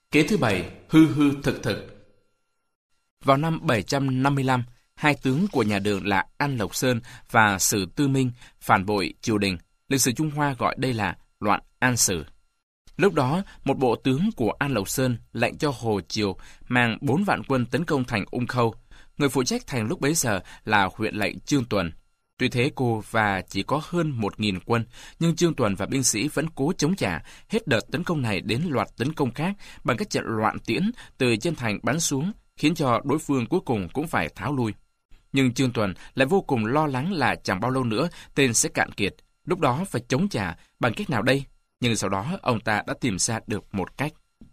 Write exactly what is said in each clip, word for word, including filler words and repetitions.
Kế thứ bảy, hư hư thực thực. Vào năm bảy trăm năm mươi lăm, hai tướng của nhà Đường là An Lộc Sơn và Sử Tư Minh phản bội triều đình. Lịch sử Trung Hoa gọi đây là loạn An Sử. Lúc đó, một bộ tướng của An Lộc Sơn lệnh cho Hồ Triều mang bốn vạn quân tấn công thành Ung Khâu. Người phụ trách thành lúc bấy giờ là huyện lệnh Trương Tuần. Tuy thế cô và chỉ có hơn một nghìn quân, nhưng Trương Tuần và binh sĩ vẫn cố chống trả, hết đợt tấn công này đến loạt tấn công khác bằng các trận loạn tiễn từ trên thành bắn xuống, khiến cho đối phương cuối cùng cũng phải tháo lui. Nhưng Trương Tuần lại vô cùng lo lắng là chẳng bao lâu nữa tên sẽ cạn kiệt, lúc đó phải chống trả bằng cách nào đây? Nhưng sau đó ông ta đã tìm ra được một cách.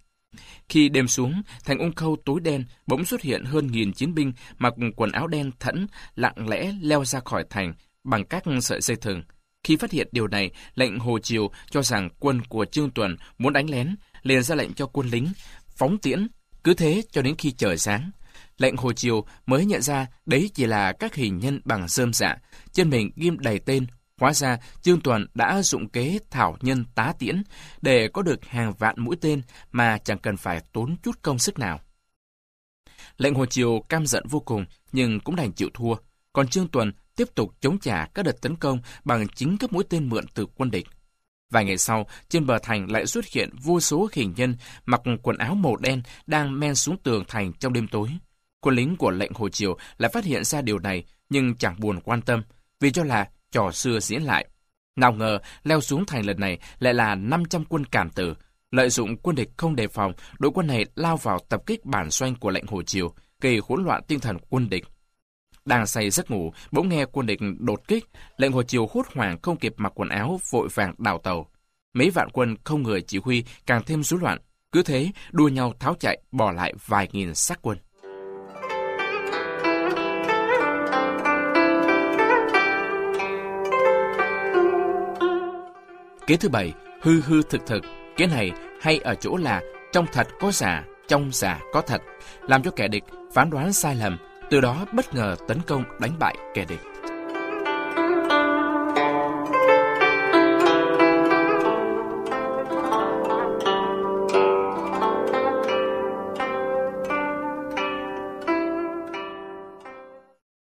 Khi đêm xuống, thành Ung Khâu tối đen, bỗng xuất hiện hơn nghìn chiến binh mặc quần áo đen thẫm, lặng lẽ leo ra khỏi thành bằng các sợi dây thừng. Khi phát hiện điều này, lệnh Hồ Triều cho rằng quân của Trương Tuần muốn đánh lén, liền ra lệnh cho quân lính phóng tiễn, cứ thế cho đến khi trời sáng. Lệnh Hồ Triều mới nhận ra đấy chỉ là các hình nhân bằng rơm rạ, trên mình ghim đầy tên. Hóa ra, Trương Tuần đã dụng kế thảo nhân tá tiễn để có được hàng vạn mũi tên mà chẳng cần phải tốn chút công sức nào. Lệnh Hồ Triều căm giận vô cùng, nhưng cũng đành chịu thua. Còn Trương Tuần tiếp tục chống trả các đợt tấn công bằng chính các mũi tên mượn từ quân địch. Vài ngày sau, trên bờ thành lại xuất hiện vô số hình nhân mặc quần áo màu đen đang men xuống tường thành trong đêm tối. Quân lính của lệnh Hồ Triều lại phát hiện ra điều này, nhưng chẳng buồn quan tâm, vì cho là trò xưa diễn lại. Nào ngờ, leo xuống thành lần này lại là năm trăm quân Càn Tử. Lợi dụng quân địch không đề phòng, đội quân này lao vào tập kích bản doanh của lệnh Hồ Triều, gây hỗn loạn tinh thần quân địch. Đang say giấc ngủ, bỗng nghe quân địch đột kích, lệnh Hồ Triều hốt hoảng không kịp mặc quần áo, vội vàng đào tàu. Mấy vạn quân không người chỉ huy càng thêm rối loạn, cứ thế đua nhau tháo chạy, bỏ lại vài nghìn xác quân. Kế thứ bảy, hư hư thực thực. Kế này hay ở chỗ là trong thật có giả, trong giả có thật, làm cho kẻ địch phán đoán sai lầm, từ đó bất ngờ tấn công đánh bại kẻ địch.